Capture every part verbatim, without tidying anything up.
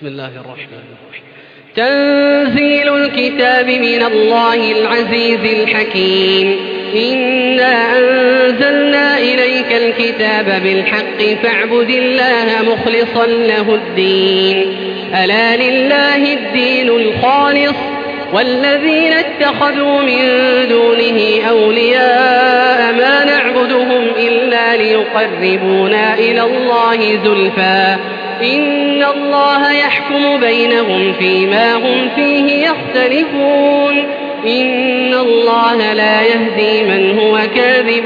بسم الله الرحمن الرحيم. تنزيل الكتاب من الله العزيز الحكيم. إنا أنزلنا إليك الكتاب بالحق فاعبد الله مخلصا له الدين. ألا لله الدين الخالص والذين اتخذوا من دونه أولياء ما نعبدهم إلا ليقربونا إلى الله زلفى إن الله يحكم بينهم فيما هم فيه يختلفون. إن الله لا يهدي من هو كاذب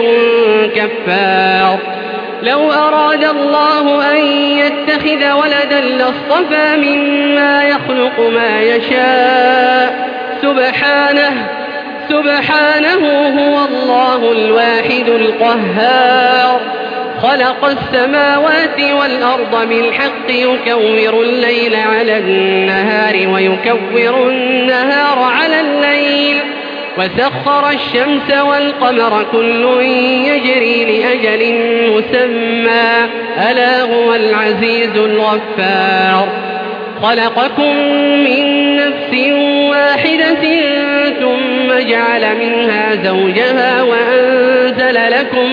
كفار. لو أراد الله أن يتخذ ولدا لاصطفى مما يخلق ما يشاء سبحانه سبحانه هو الله الواحد القهار. خلق السماوات والأرض بالحق يكور الليل على النهار ويكور النهار على الليل وسخر الشمس والقمر كل يجري لأجل مسمى ألا هو العزيز الغفار. خلقكم من نفس واحدة ثم جعل منها زوجها وأنزل لكم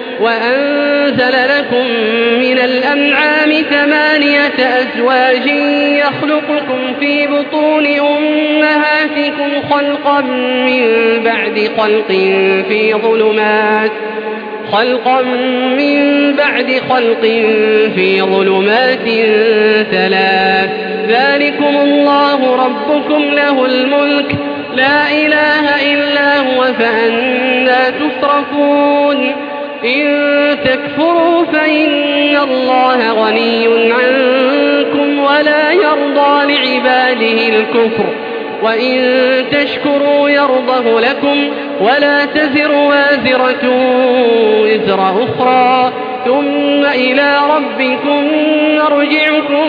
وأنزل لكم من الأنعام ثمانية أزواج يخلقكم في بطون أمهاتكم خلقا من بعد خلق في ظلمات خلقا من بعد خلق في ظلمات ثلاث. ذلكم الله ربكم له الملك لا إله إلا هو فأنى تصرفون. إن تكفروا فإن الله غني عنكم ولا يرضى لعباده الكفر وإن تشكروا يرضه لكم ولا تزر وازرة وزر أخرى ثم إلى ربكم مرجعكم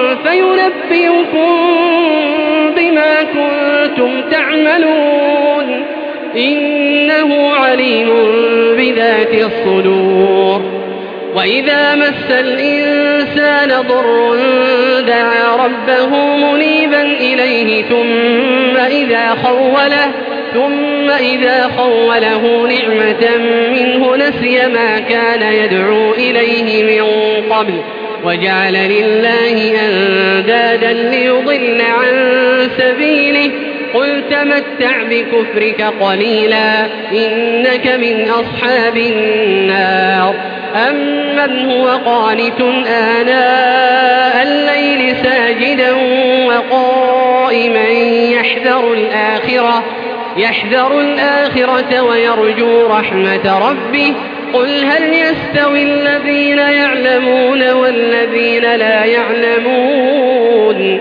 فينبئكم بما كنتم تعملون. إنه عليم بذات الصدور. وإذا مس الإنسان ضر دعا ربه منيبا إليه ثم إذا خوله ثم إذا خوله نعمة منه نسي ما كان يدعو إليه من قبل وجعل لله أندادا ليضل عن سبيله. قل تمتع بكفرك قليلا إنك من أصحاب النار. أمن هو قانت آناء الليل ساجدا وقائما يحذر الآخرة يحذر الآخرة ويرجو رحمة ربه. قل هل يستوي الذين يعلمون والذين لا يعلمون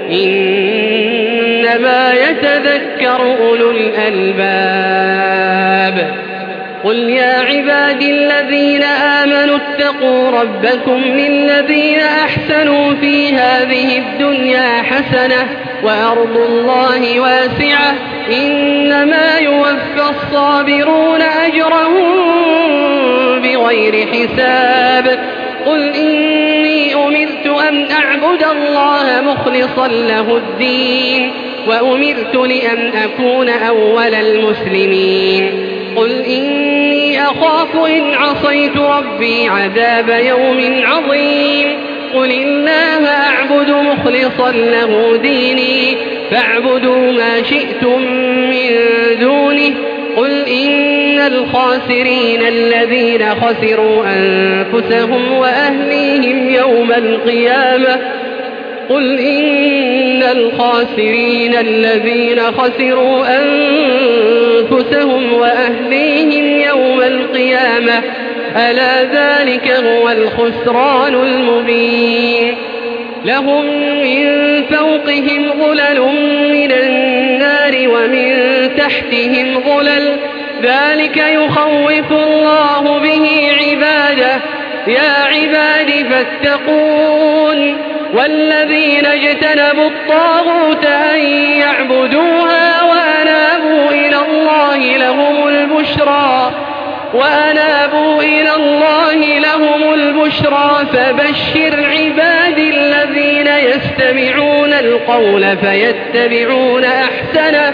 إنما يتذكر أولو الألباب. قل يا عبادي الذين آمنوا اتقوا ربكم للذين أحسنوا في هذه الدنيا حسنة وأرض الله واسعة إنما يوفى الصابرون أجرهم بغير حساب. قل إني أمرت أن أعبد الله مخلصا له الدين وأمرت لأن أكون أول المسلمين. قل إني أخاف إن عصيت ربي عذاب يوم عظيم. قل الله أعبد مخلصا له ديني فاعبدوا ما شئتم من دونه. قل إن الخاسرين الذين خسروا أنفسهم وأهليهم يوم القيامة قل إن الخاسرين الذين خسروا أنفسهم وأهليهم يوم القيامة ألا ذلك هو الخسران المبين. لهم من فوقهم ظلل من النار ومن تحتهم ظلل ذلك يخوف الله به عباده. يا عباد فاتقون. والذين اجتنبوا الطاغوت أن يعبدوها وأنابوا إلى الله لهم البشرى وأنابوا إلى الله لهم البشرى فبشر عبادي الذين يستمعون القول فيتبعون أحسنه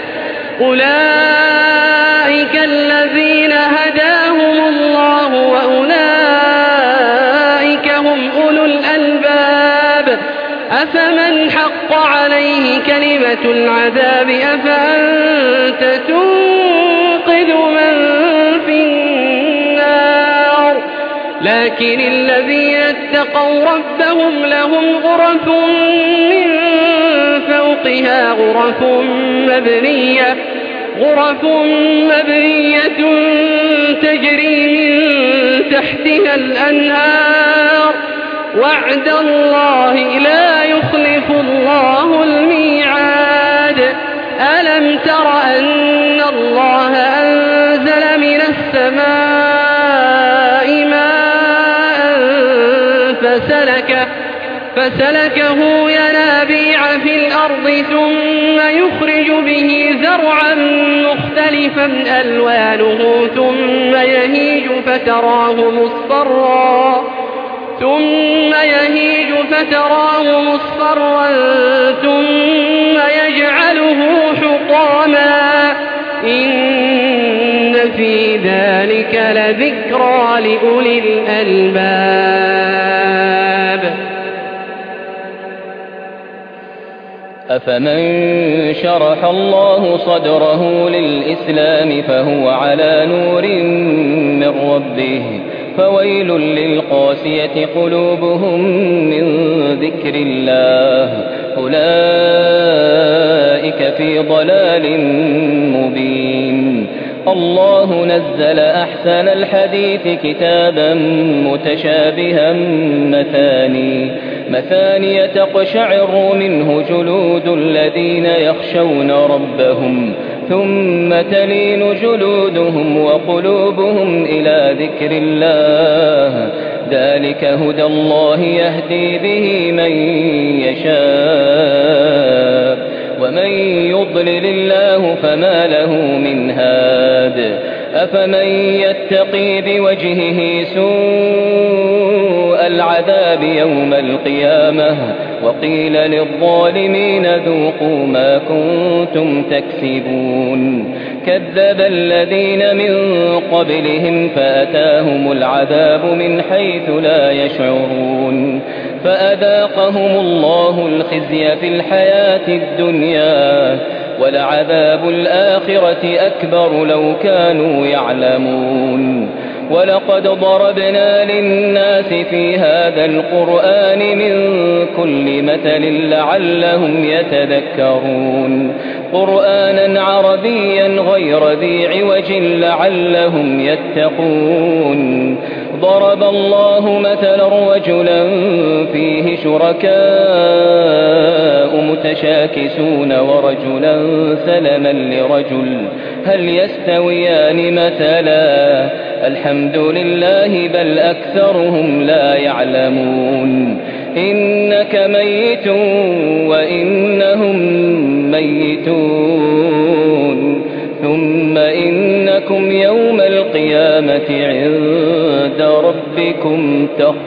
أولئك الذين هداهم الله وأولئك هم أولو الألباب أفمن حق عليه كلمة العذاب أفأنت تنقذ من في النار لكن الذين اتقوا ربهم لهم غرف من فوقها غرف مبنية غرف مبنية تجري من تحتها الأنهار وعد الله لا يخلف الله الميعاد ألم تر أن الله أنزل من السماء ماء فسلكه فسلكه ينابيع في الأرض ثم يخرج به زرعا مختلفا ألوانه ثم يهيج فتراه مصفرا ثم يهيج فتراه مصفرا ثم يجعله حطاما إن في ذلك لذكرى لأولي الألباب أفمن شرح الله صدره للإسلام فهو على نور من ربه فويل للقاسية قلوبهم من ذكر الله أولئك في ضلال مبين الله نزل أحسن الحديث كتابا متشابها مثاني مثاني تقشعر منه جلود الذين يخشون ربهم ثم تلين جلودهم وقلوبهم إلى ذكر الله ذلك هدى الله يهدي به من يشاء ومن يضلل الله فما له من هاد أفمن يتقي بوجهه سوء العذاب يوم القيامة وقيل للظالمين ذوقوا ما كنتم تكسبون كذب الذين من قبلهم فأتاهم العذاب من حيث لا يشعرون فأذاقهم الله الخزي في الحياة الدنيا ولعذاب الآخرة أكبر لو كانوا يعلمون ولقد ضربنا للناس في هذا القرآن من كل مثل لعلهم يتذكرون قرآنا عربيا غير ذي عوج لعلهم يتقون ضرب الله مثلا رجلا فيه شركاء متشاكسون ورجلا سلما لرجل هل يستويان مثلا الحمد لله بل أكثرهم لا يعلمون إنك ميت وإنهم ميتون ثم إنكم يوم القيامة عند ربكم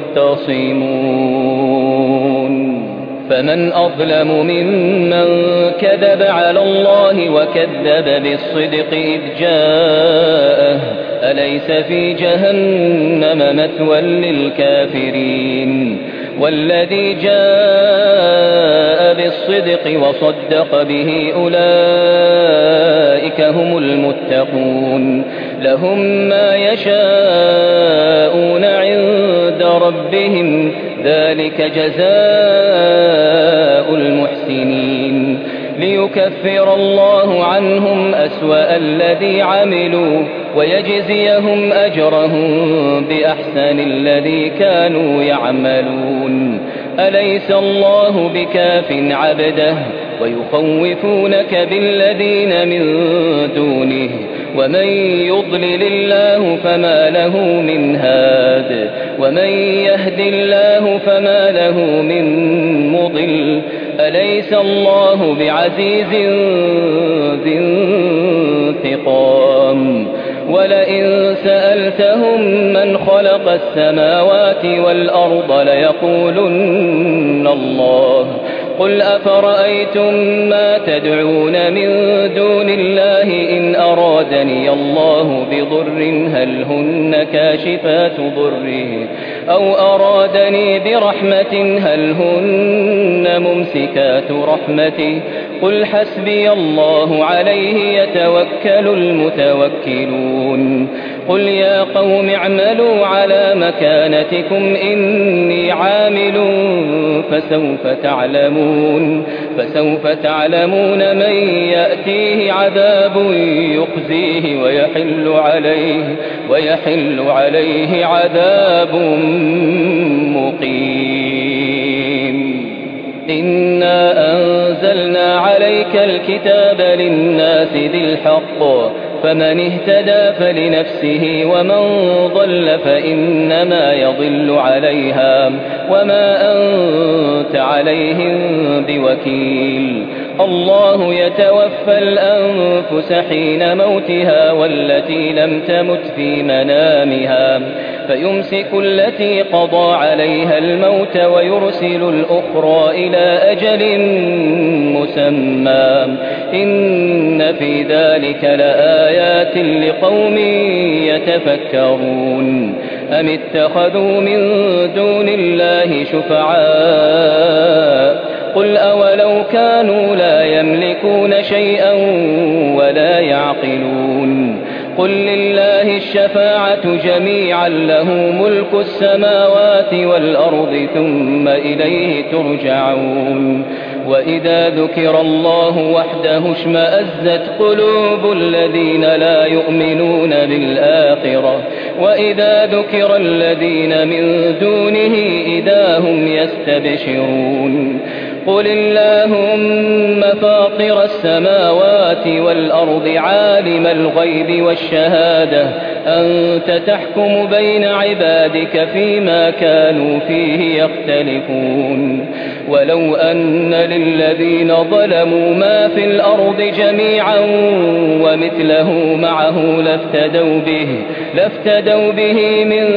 تختصمون فمن أظلم ممن كذب على الله وكذب بالصدق إذ جاءه أليس في جهنم مثوى للكافرين والذي جاء بالصدق وصدق به أولئك هم المتقون لهم ما يشاءون عند ربهم ذلك جزاء المحسنين ليكفر الله عنهم أسوأ الذي عملوا ويجزيهم أجرهم بأحسن الذي كانوا يعملون أليس الله بكاف عبده ويخوفونك بالذين من دونه ومن يضلل الله فما له من هاد ومن يهد الله فما له من مضل أليس الله بعزيز ذي انتقام ولئن سألتهم من خلق السماوات والأرض ليقولن الله قل أفرأيتم ما تدعون من دون الله إن أرادني الله بضر هل هن كاشفات ضره أو أرادني برحمة هل هن ممسكات رحمته قل حسبي الله عليه يتوكل المتوكلون قل يا قوم اعملوا على مكانتكم إني عامل فسوف تعلمون فسوف تعلمون من يأتيه عذاب يخزيه ويحل عليه ويحل عليه عذاب مقيم إنا أنزلنا عليك الكتاب للناس بالحق فمن اهتدى فلنفسه ومن ضل فإنما يضل عليها وما أنت عليهم بوكيل الله يتوفى الأنفس حين موتها والتي لم تمت في منامها فيمسك التي قضى عليها الموت ويرسل الأخرى إلى أجل مسمى إن في ذلك لآيات لقوم يتفكرون أم اتخذوا من دون الله شفعاء قل أولو كانوا لا يملكون شيئا ولا يعقلون قل لله الشفاعة جميعا له ملك السماوات والأرض ثم إليه ترجعون وإذا ذكر الله وحده اشمأزت قلوب الذين لا يؤمنون بالآخرة وإذا ذكر الذين من دونه إذا هم يستبشرون قل اللهم فاطر السماوات والأرض عالم الغيب والشهادة أنت تحكم بين عبادك فيما كانوا فيه يختلفون ولو أن للذين ظلموا ما في الأرض جميعا ومثله معه لافتدوا به, لافتدوا به من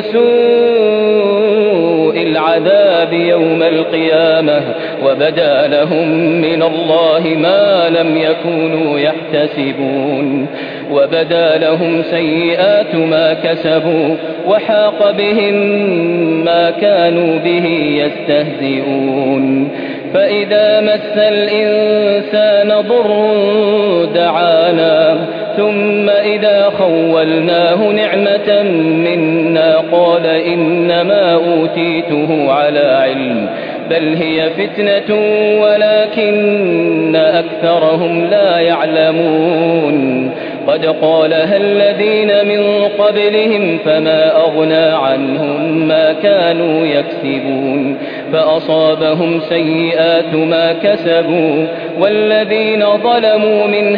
سوء العذاب يوم القيامة وبدا لهم من الله ما لم يكونوا يحتسبون وبدا لهم سيئات ما كسبوا وحاق بهم ما كانوا به يستهزئون فإذا مس الإنسان ضر دعانا ثم إذا خولناه نعمة منا قال إنما أوتيته على علم بل هي فتنة ولكن أكثرهم لا يعلمون قد قالها الذين من قبلهم فما أغنى عنهم ما كانوا يكسبون فأصابهم سيئات ما كسبوا والذين ظلموا من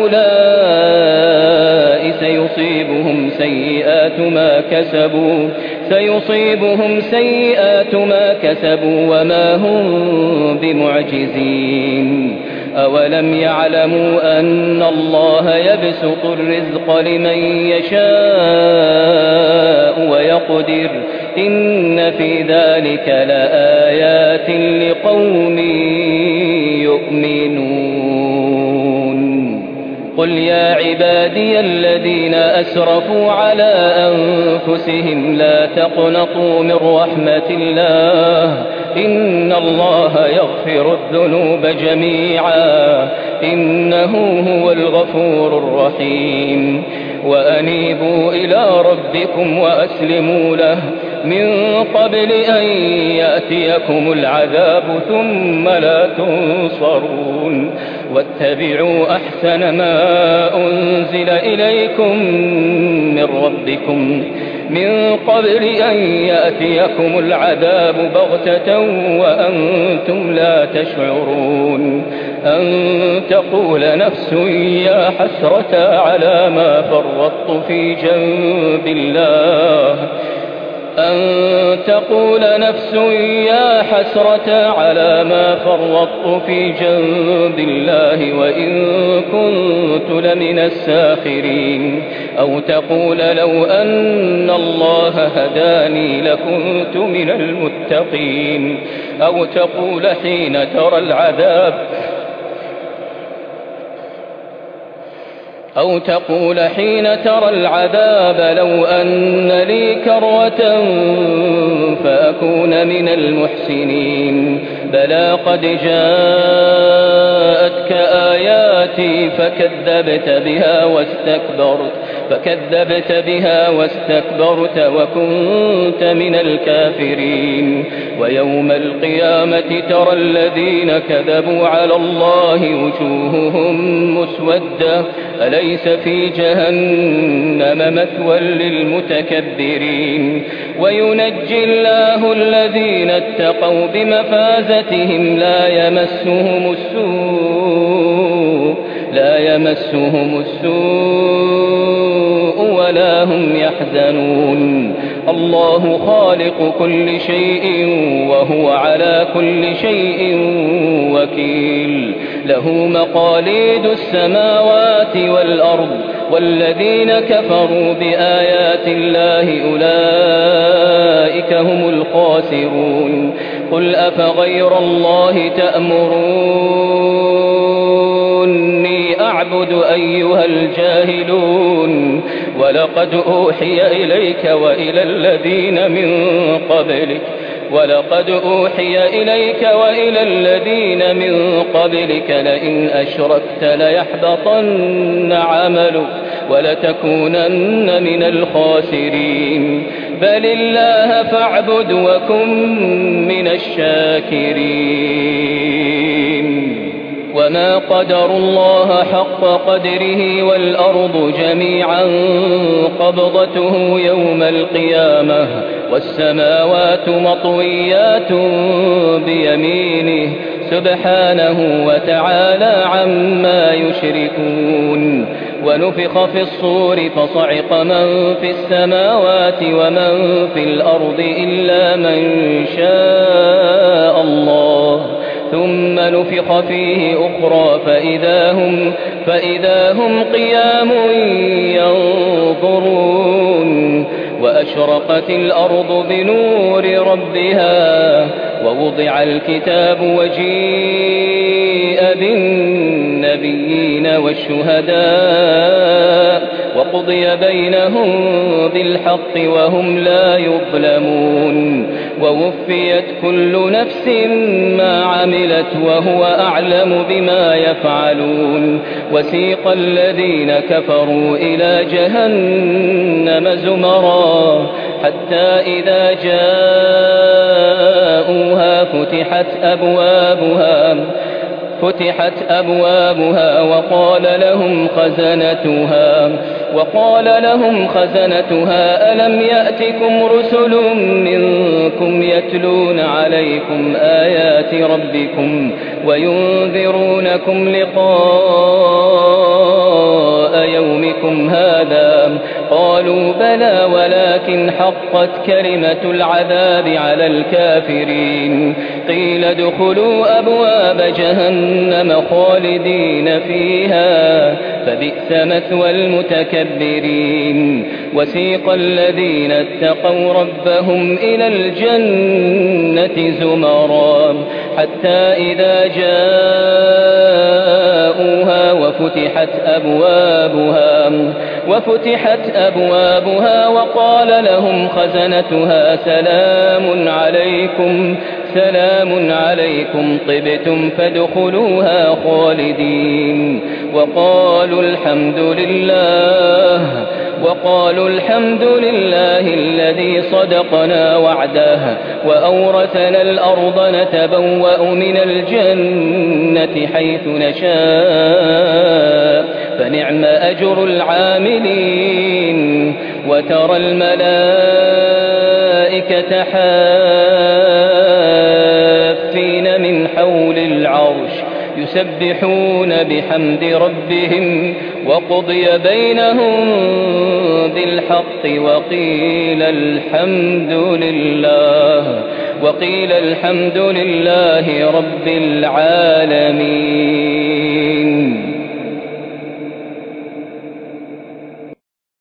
هؤلاء سيصيبهم سيئات ما كسبوا سيصيبهم سيئات ما كسبوا وما هم بمعجزين أولم يعلموا أن الله يبسط الرزق لمن يشاء ويقدر إن في ذلك لآيات لقوم يؤمنون قل يا عبادي الذين أسرفوا على أنفسهم لا تقنطوا من رحمة الله إن الله يغفر الذنوب جميعا إنه هو الغفور الرحيم وأنيبوا إلى ربكم وأسلموا له من قبل أن يأتيكم العذاب ثم لا تنصرون واتبعوا أحسن ما أنزل إليكم من ربكم من قبل أن يأتيكم العذاب بغتة وأنتم لا تشعرون أن تقول نفس يا حسرة على ما فرطت في جنب الله أن تقول نفس يا حسرة على ما فرطت في جنب الله وإن كنت لمن الساخرين أو تقول لو أن الله هداني لكنت من المتقين أو تقول حين ترى العذاب أو تقول حين ترى العذاب لو أن لي كرة فأكون من المحسنين بلى قد جاءتك آياتي فكذبت بها واستكبرت فكذبت بها واستكبرت وكنت من الكافرين ويوم القيامة ترى الذين كذبوا على الله وجوههم مسودة أليس في جهنم مثوى للمتكبرين وينجي الله الذين اتقوا بمفازتهم لا يمسهم السوء لا يمسهم السوء ولا هم يحزنون الله خالق كل شيء وهو على كل شيء وكيل له مقاليد السماوات والأرض والذين كفروا بآيات الله أولئك هم الخاسرون قل أفغير الله تأمروني أعبد أيها الجاهلون ولقد أوحي إليك وإلى الذين من قبلك ولقد أوحي إليك وإلى الذين من قبلك لئن أشركت ليحبطن عملك ولتكونن من الخاسرين بل الله فاعبد وكن من الشاكرين وما قدروا الله حق قدره والأرض جميعا قبضته يوم القيامة والسماوات مطويات بيمينه سبحانه وتعالى عما يشركون ونفخ في الصور فصعق من في السماوات ومن في الأرض إلا من شاء الله ثم نفخ فيه أخرى فإذا هم, فإذا هم قيام ينظرون وأشرقت الأرض بنور ربها ووضع الكتاب وجيء بالنبيين والشهداء وقضي بينهم بالحق وهم لا يظلمون ووفيت كل نفس ما عملت وهو أعلم بما يفعلون وسيق الذين كفروا إلى جهنم زمرا حتى إذا جاءوها فتحت أبوابها فتحت أبوابها وقال لهم خزنتها وقال لهم خزنتها ألم يأتكم رسل منكم يتلون عليكم آيات ربكم وينذرونكم لقاء يومكم هذا قالوا بلى ولكن حقت كلمة العذاب على الكافرين قيل ادخلوا أبواب جهنم خالدين فيها فبئس مثوى المتكبرين وسيق الذين اتقوا ربهم إلى الجنة زمرا حتى إذا جاءوها وفتحت أبوابها وفتحت أبوابها وقال لهم خزنتها سلام عليكم سلام عليكم طبتم فادخلوها خالدين وقالوا الحمد لله وقالوا الحمد لله الذي صدقنا وعده وأورثنا الأرض نتبوأ من الجنة حيث نشاء فنعم أجر العاملين وترى الملائكة حافين من حول العرش يسبحون بحمد ربهم وقضي بينهم بالحق وقيل الحمد لله وقيل الحمد لله رب العالمين.